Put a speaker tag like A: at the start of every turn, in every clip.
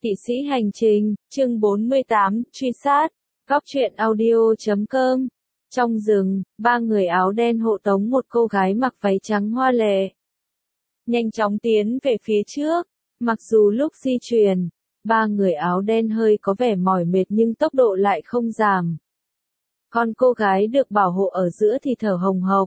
A: Kỵ sĩ hành trình, chương 48, truy sát, góc truyện audio.com. Trong rừng, ba người áo đen hộ tống một cô gái mặc váy trắng hoa lệ. Nhanh chóng tiến về phía trước, mặc dù lúc di chuyển, ba người áo đen hơi có vẻ mỏi mệt nhưng tốc độ lại không giảm. Còn cô gái được bảo hộ ở giữa thì thở hồng hộc.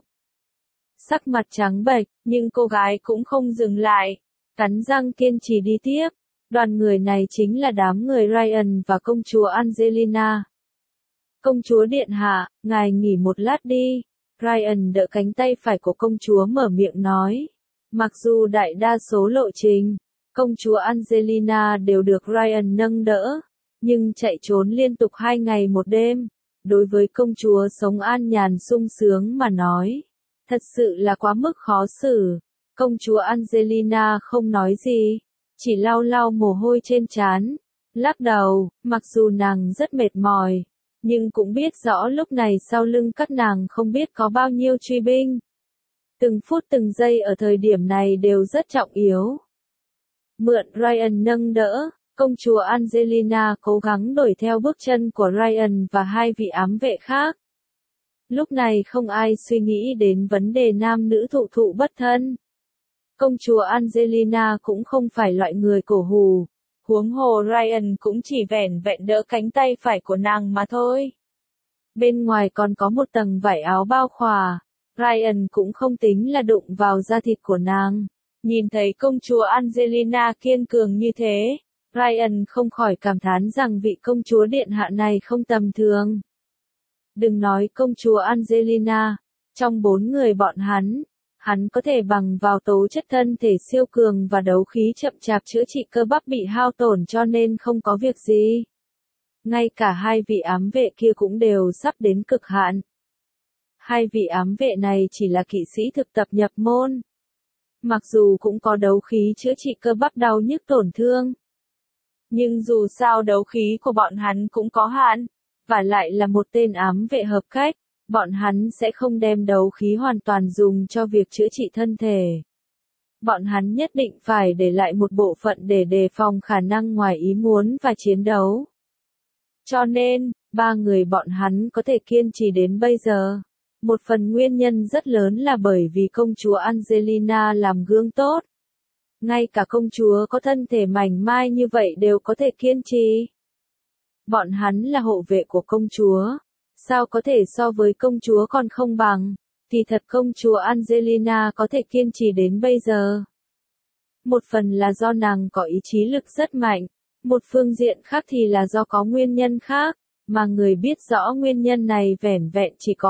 A: Sắc mặt trắng bệch, nhưng cô gái cũng không dừng lại, cắn răng kiên trì đi tiếp. Đoàn người này chính là đám người Ryan và công chúa Angelina. Công chúa điện hạ, ngài nghỉ một lát đi. Ryan đỡ cánh tay phải của công chúa mở miệng nói. Mặc dù đại đa số lộ trình, công chúa Angelina đều được Ryan nâng đỡ, nhưng chạy trốn liên tục 2 ngày 1 đêm, đối với công chúa sống an nhàn sung sướng mà nói, thật sự là quá mức khó xử. Công chúa Angelina không nói gì, chỉ lau lau mồ hôi trên trán, lắc đầu, mặc dù nàng rất mệt mỏi, nhưng cũng biết rõ lúc này sau lưng các nàng không biết có bao nhiêu truy binh. Từng phút từng giây ở thời điểm này đều rất trọng yếu. Mượn Ryan nâng đỡ, công chúa Angelina cố gắng đuổi theo bước chân của Ryan và 2 vị ám vệ khác. Lúc này không ai suy nghĩ đến vấn đề nam nữ thụ thụ bất thân. Công chúa Angelina cũng không phải loại người cổ hủ, huống hồ Ryan cũng chỉ vẻn vẹn đỡ cánh tay phải của nàng mà thôi. Bên ngoài còn có một tầng vải áo bao khỏa, Ryan cũng không tính là đụng vào da thịt của nàng. Nhìn thấy công chúa Angelina kiên cường như thế, Ryan không khỏi cảm thán rằng vị công chúa điện hạ này không tầm thường. Đừng nói công chúa Angelina, trong 4 người bọn hắn có thể bằng vào tố chất thân thể siêu cường và đấu khí chậm chạp chữa trị cơ bắp bị hao tổn cho nên không có việc gì. Ngay cả 2 vị ám vệ kia cũng đều sắp đến cực hạn. 2 vị ám vệ này chỉ là kỵ sĩ thực tập nhập môn. Mặc dù cũng có đấu khí chữa trị cơ bắp đau nhức tổn thương, nhưng dù sao đấu khí của bọn hắn cũng có hạn, và lại là một tên ám vệ hợp cách. Bọn hắn sẽ không đem đấu khí hoàn toàn dùng cho việc chữa trị thân thể. Bọn hắn nhất định phải để lại một bộ phận để đề phòng khả năng ngoài ý muốn và chiến đấu. Cho nên, 3 người bọn hắn có thể kiên trì đến bây giờ. Một phần nguyên nhân rất lớn là bởi vì công chúa Angelina làm gương tốt. Ngay cả công chúa có thân thể mảnh mai như vậy đều có thể kiên trì. Bọn hắn là hộ vệ của công chúa. Sao có thể so với công chúa còn không bằng, thì thật công chúa Angelina có thể kiên trì đến bây giờ. Một phần là do nàng có ý chí lực rất mạnh, một phương diện khác thì là do có nguyên nhân khác, mà người biết rõ nguyên nhân này vẻn vẹn chỉ có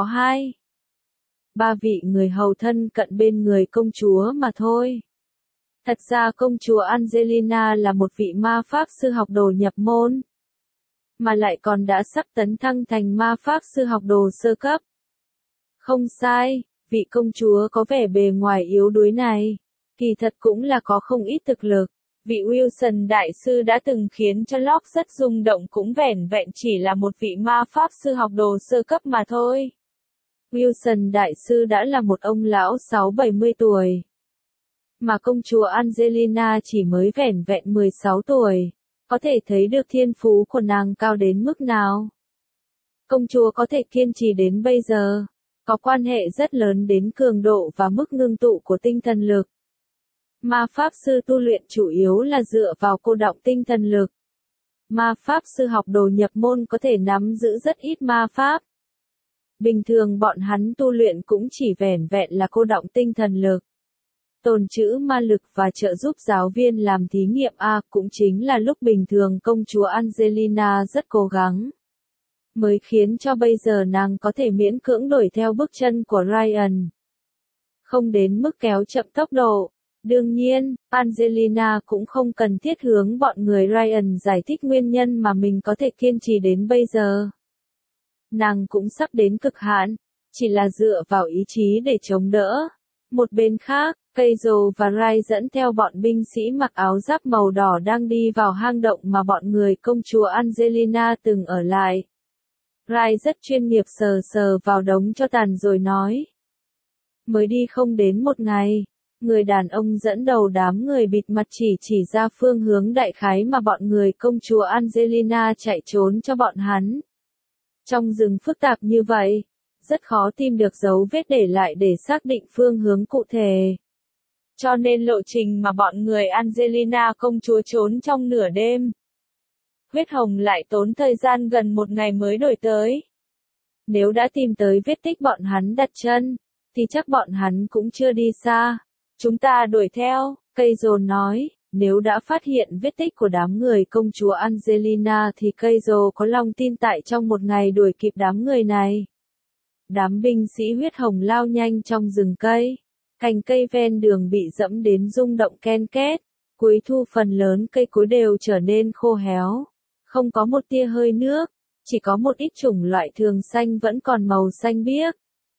A: 3 vị người hầu thân cận bên người công chúa mà thôi. Thật ra công chúa Angelina là một vị ma pháp sư học đồ nhập môn, mà lại còn đã sắp tấn thăng thành ma pháp sư học đồ sơ cấp. Không sai, vị công chúa có vẻ bề ngoài yếu đuối này, kỳ thật cũng là có không ít thực lực. Vị Wilson đại sư đã từng khiến cho Locke rất rung động cũng vẻn vẹn chỉ là một vị ma pháp sư học đồ sơ cấp mà thôi. Wilson đại sư đã là một ông lão 60-70 tuổi. Mà công chúa Angelina chỉ mới vẻn vẹn 16 tuổi. Có thể thấy được thiên phú của nàng cao đến mức nào. Công chúa có thể kiên trì đến bây giờ, có quan hệ rất lớn đến cường độ và mức ngưng tụ của tinh thần lực. Ma pháp sư tu luyện chủ yếu là dựa vào cô đọng tinh thần lực. Ma pháp sư học đồ nhập môn có thể nắm giữ rất ít ma pháp. Bình thường bọn hắn tu luyện cũng chỉ vẻn vẹn là cô đọng tinh thần lực. Tồn trữ ma lực và trợ giúp giáo viên làm thí nghiệm cũng chính là lúc bình thường công chúa Angelina rất cố gắng. Mới khiến cho bây giờ nàng có thể miễn cưỡng đuổi theo bước chân của Ryan. Không đến mức kéo chậm tốc độ. Đương nhiên, Angelina cũng không cần thiết hướng bọn người Ryan giải thích nguyên nhân mà mình có thể kiên trì đến bây giờ. Nàng cũng sắp đến cực hạn, chỉ là dựa vào ý chí để chống đỡ. Một bên khác, Keizo và Rai dẫn theo bọn binh sĩ mặc áo giáp màu đỏ đang đi vào hang động mà bọn người công chúa Angelina từng ở lại. Rai rất chuyên nghiệp sờ sờ vào đống tro tàn rồi nói. Mới đi không đến 1 ngày, Người đàn ông dẫn đầu đám người bịt mặt chỉ ra phương hướng đại khái mà bọn người công chúa Angelina chạy trốn cho bọn hắn. Trong rừng phức tạp như vậy, rất khó tìm được dấu vết để lại để xác định phương hướng cụ thể. Cho nên lộ trình mà bọn người Angelina công chúa trốn trong nửa đêm. Huyết Hồng lại tốn thời gian gần một ngày mới đuổi tới. Nếu đã tìm tới vết tích bọn hắn đặt chân, thì chắc bọn hắn cũng chưa đi xa. Chúng ta đuổi theo, Cây Dồn nói, nếu đã phát hiện vết tích của đám người công chúa Angelina thì Cây Dồn có lòng tin tại trong một ngày đuổi kịp đám người này. Đám binh sĩ Huyết Hồng lao nhanh trong rừng cây. Cành cây ven đường bị dẫm đến rung động ken két. Cuối thu phần lớn cây cối đều trở nên khô héo. Không có một tia hơi nước, chỉ có một ít chủng loại thường xanh vẫn còn màu xanh biếc.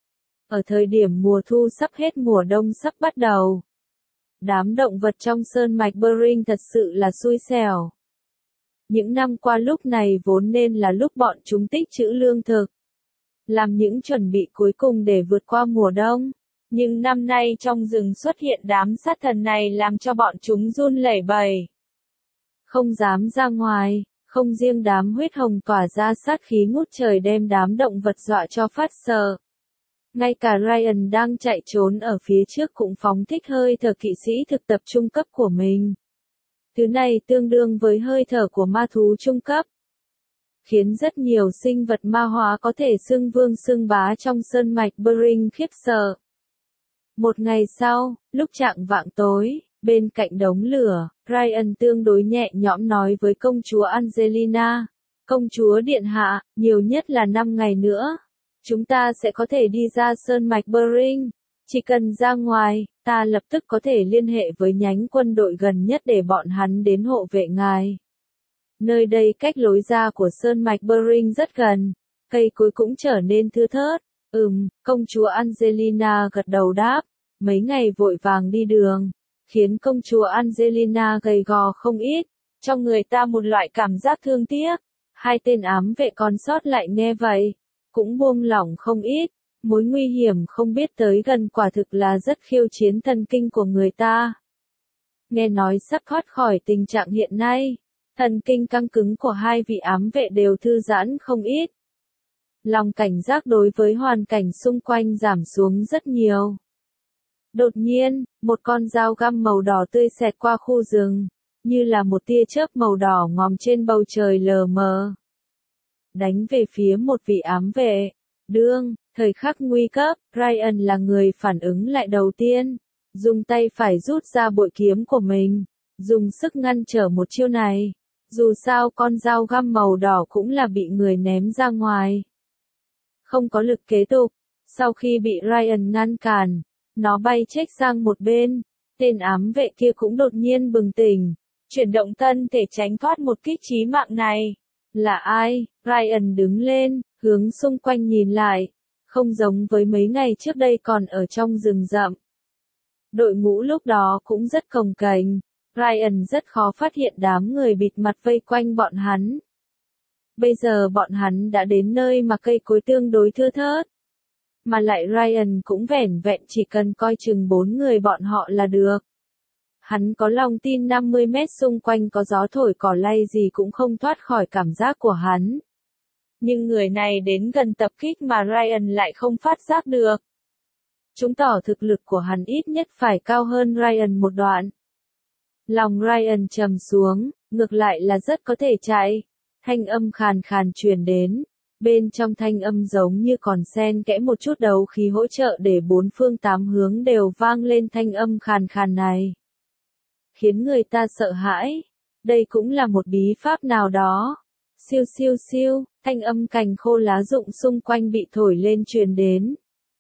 A: Ở thời điểm mùa thu sắp hết mùa đông sắp bắt đầu. Đám động vật trong sơn mạch Bering thật sự là xui xẻo. Những năm qua lúc này vốn nên là lúc bọn chúng tích trữ lương thực. Làm những chuẩn bị cuối cùng để vượt qua mùa đông. Nhưng năm nay trong rừng xuất hiện đám sát thần này làm cho bọn chúng run lẩy bẩy. Không dám ra ngoài, không riêng đám Huyết Hồng tỏa ra sát khí ngút trời đem đám động vật dọa cho phát sợ. Ngay cả Ryan đang chạy trốn ở phía trước cũng phóng thích hơi thở kỵ sĩ thực tập trung cấp của mình. Thứ này tương đương với hơi thở của ma thú trung cấp. Khiến rất nhiều sinh vật ma hóa có thể xưng vương xưng bá trong sơn mạch Bering khiếp sợ. Một ngày sau, lúc chạng vạng tối, bên cạnh đống lửa, Ryan tương đối nhẹ nhõm nói với công chúa Angelina. Công chúa điện hạ, nhiều nhất là 5 ngày nữa. Chúng ta sẽ có thể đi ra sơn mạch Bering. Chỉ cần ra ngoài, ta lập tức có thể liên hệ với nhánh quân đội gần nhất để bọn hắn đến hộ vệ ngài. Nơi đây cách lối ra của sơn mạch Bering rất gần, cây cối cũng trở nên thưa thớt. Công chúa Angelina gật đầu đáp, mấy ngày vội vàng đi đường, khiến công chúa Angelina gầy gò không ít, trong người ta một loại cảm giác thương tiếc. Hai tên ám vệ còn sót lại nghe vậy, cũng buông lỏng không ít, mối nguy hiểm không biết tới gần quả thực là rất khiêu chiến thần kinh của người ta. Nghe nói sắp thoát khỏi tình trạng hiện nay, thần kinh căng cứng của hai vị ám vệ đều thư giãn không ít. Lòng cảnh giác đối với hoàn cảnh xung quanh giảm xuống rất nhiều. Đột nhiên, một con dao găm màu đỏ tươi xẹt qua khu rừng, như là một tia chớp màu đỏ ngòm trên bầu trời lờ mờ. Đánh về phía một vị ám vệ. Thời khắc nguy cấp, Ryan là người phản ứng lại đầu tiên. Dùng tay phải rút ra bội kiếm của mình, dùng sức ngăn trở một chiêu này. Dù sao con dao găm màu đỏ cũng là bị người ném ra ngoài. Không có lực kế tục, sau khi bị Ryan ngăn cản, nó bay chếch sang một bên. Tên ám vệ kia cũng đột nhiên bừng tỉnh, chuyển động thân thể tránh thoát một kích chí mạng này. Là ai? Ryan đứng lên, hướng xung quanh nhìn lại. Không giống với mấy ngày trước đây còn ở trong rừng rậm. Đội ngũ lúc đó cũng rất cồng kềnh. Ryan rất khó phát hiện đám người bịt mặt vây quanh bọn hắn. Bây giờ bọn hắn đã đến nơi mà cây cối tương đối thưa thớt. Mà lại Ryan cũng vẻn vẹn chỉ cần coi chừng 4 người bọn họ là được. Hắn có lòng tin 50 mét xung quanh có gió thổi cỏ lay gì cũng không thoát khỏi cảm giác của hắn. Nhưng người này đến gần tập kích mà Ryan lại không phát giác được. Chứng tỏ thực lực của hắn ít nhất phải cao hơn Ryan một đoạn. Lòng Ryan trầm xuống, ngược lại là rất có thể chạy. Thanh âm khàn khàn truyền đến. Bên trong thanh âm giống như còn xen kẽ một chút đấu khí hỗ trợ để bốn phương tám hướng đều vang lên thanh âm khàn khàn này. Khiến người ta sợ hãi. Đây cũng là một bí pháp nào đó. Siêu siêu siêu, thanh âm cành khô lá rụng xung quanh bị thổi lên truyền đến.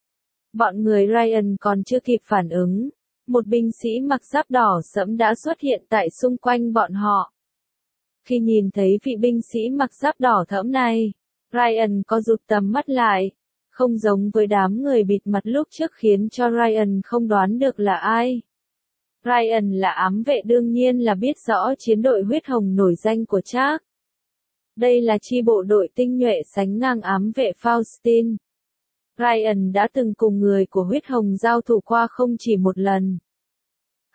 A: Bọn người Ryan còn chưa kịp phản ứng. Một binh sĩ mặc giáp đỏ sẫm đã xuất hiện tại xung quanh bọn họ. Khi nhìn thấy vị binh sĩ mặc giáp đỏ thẫm này, Ryan có rụt tầm mắt lại. Không giống với đám người bịt mặt lúc trước khiến cho Ryan không đoán được là ai. Ryan là ám vệ đương nhiên là biết rõ chiến đội huyết hồng nổi danh của Trác. Đây là chi bộ đội tinh nhuệ sánh ngang ám vệ Faustin. Ryan đã từng cùng người của huyết hồng giao thủ qua không chỉ một lần.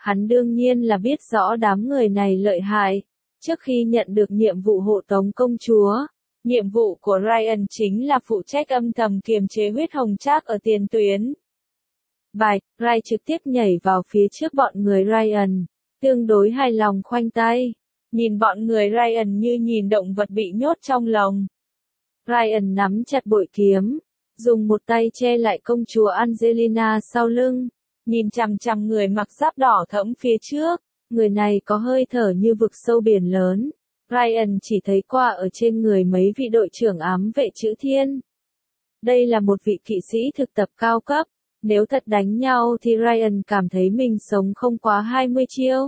A: Hắn đương nhiên là biết rõ đám người này lợi hại. Trước khi nhận được nhiệm vụ hộ tống công chúa, nhiệm vụ của Ryan chính là phụ trách âm thầm kiềm chế huyết hồng trác ở tiền tuyến. Bài, Ryan trực tiếp nhảy vào phía trước bọn người Ryan, tương đối hài lòng khoanh tay, nhìn bọn người Ryan như nhìn động vật bị nhốt trong lồng. Ryan nắm chặt bội kiếm, dùng một tay che lại công chúa Angelina sau lưng, nhìn chằm chằm người mặc giáp đỏ thẫm phía trước, người này có hơi thở như vực sâu biển lớn. Ryan chỉ thấy qua ở trên người mấy vị đội trưởng ám vệ chữ thiên. Đây là một vị kỵ sĩ thực tập cao cấp, nếu thật đánh nhau thì Ryan cảm thấy mình sống không quá 20 chiêu.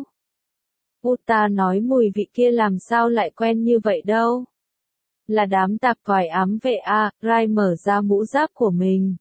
A: Uta nói mùi vị kia làm sao lại quen như vậy đâu. Là đám tạp thoái ám vệ à, Ryan mở ra mũ giáp của mình.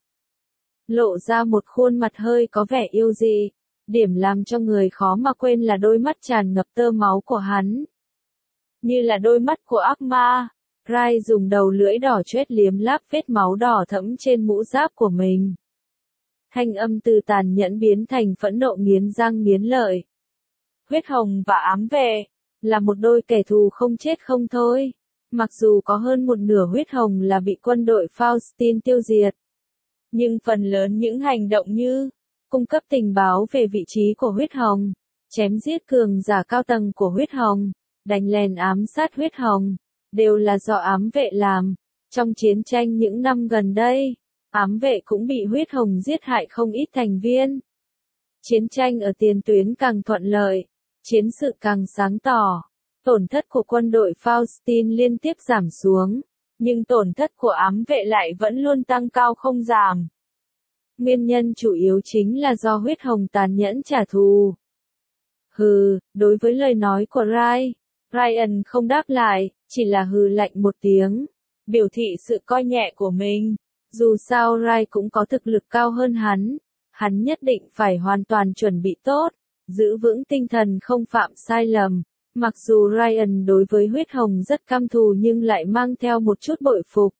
A: Lộ ra một khuôn mặt hơi có vẻ yêu dị. Điểm làm cho người khó mà quên là đôi mắt tràn ngập tơ máu của hắn. Như là đôi mắt của ác ma, Ryan dùng đầu lưỡi đỏ chét liếm láp vết máu đỏ thẫm trên mũ giáp của mình. Thanh âm từ tàn nhẫn biến thành phẫn nộ nghiến răng nghiến lợi. Huyết hồng và ám vệ là một đôi kẻ thù không chết không thôi. Mặc dù có hơn một nửa huyết hồng là bị quân đội Faustin tiêu diệt, nhưng phần lớn những hành động như cung cấp tình báo về vị trí của huyết hồng, chém giết cường giả cao tầng của huyết hồng, đánh lén ám sát huyết hồng, đều là do ám vệ làm. Trong chiến tranh những năm gần đây, ám vệ cũng bị huyết hồng giết hại không ít thành viên. Chiến tranh ở tiền tuyến càng thuận lợi, chiến sự càng sáng tỏ, tổn thất của quân đội Faustin liên tiếp giảm xuống, nhưng tổn thất của ám vệ lại vẫn luôn tăng cao không giảm. Nguyên nhân chủ yếu chính là do huyết hồng tàn nhẫn trả thù. Hừ, đối với lời nói của Ryan không đáp lại, chỉ là hừ lạnh một tiếng, biểu thị sự coi nhẹ của mình. Dù sao Ryan cũng có thực lực cao hơn hắn nhất định phải hoàn toàn chuẩn bị tốt, giữ vững tinh thần không phạm sai lầm. Mặc dù Ryan đối với huyết hồng rất căm thù nhưng lại mang theo một chút bội phục.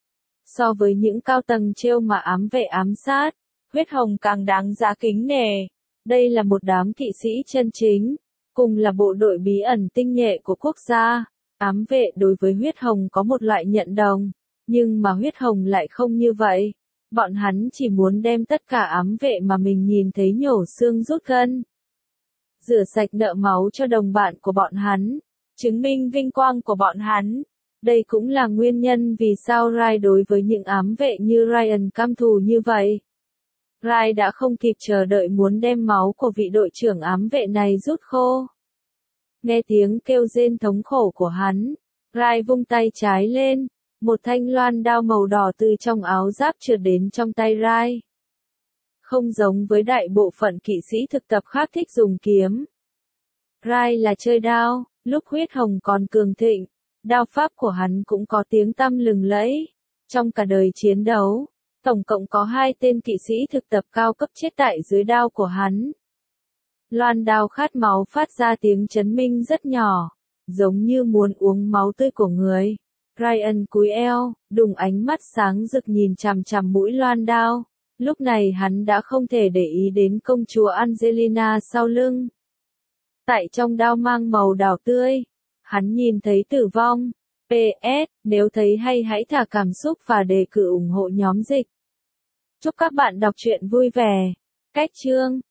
A: So với những cao tầng trêu mà ám vệ ám sát, huyết hồng càng đáng giá kính nể. Đây là một đám kỵ sĩ chân chính, cùng là bộ đội bí ẩn tinh nhuệ của quốc gia. Ám vệ đối với huyết hồng có một loại nhận đồng, nhưng mà huyết hồng lại không như vậy. Bọn hắn chỉ muốn đem tất cả ám vệ mà mình nhìn thấy nhổ xương rút gân. Rửa sạch nợ máu cho đồng bạn của bọn hắn, chứng minh vinh quang của bọn hắn. Đây cũng là nguyên nhân vì sao Ryan đối với những ám vệ như Ryan căm thù như vậy. Ryan đã không kịp chờ đợi muốn đem máu của vị đội trưởng ám vệ này rút khô. Nghe tiếng kêu rên thống khổ của hắn, Ryan vung tay trái lên, một thanh loan đao màu đỏ từ trong áo giáp trượt đến trong tay Ryan. Không giống với đại bộ phận kỵ sĩ thực tập khác thích dùng kiếm. Ryan là chơi đao, lúc huyết hồng còn cường thịnh, đao pháp của hắn cũng có tiếng tăm lừng lẫy. Trong cả đời chiến đấu, tổng cộng có 2 tên kỵ sĩ thực tập cao cấp chết tại dưới đao của hắn. Loan đao khát máu phát ra tiếng chấn minh rất nhỏ, giống như muốn uống máu tươi của người. Ryan cúi eo, đùng ánh mắt sáng rực nhìn chằm chằm mũi loan đao. Lúc này hắn đã không thể để ý đến công chúa Angelina sau lưng. Tại trong đao mang màu đỏ tươi, hắn nhìn thấy tử vong. PS, nếu thấy hay hãy thả cảm xúc và đề cử ủng hộ nhóm dịch. Chúc các bạn đọc truyện vui vẻ. Cách chương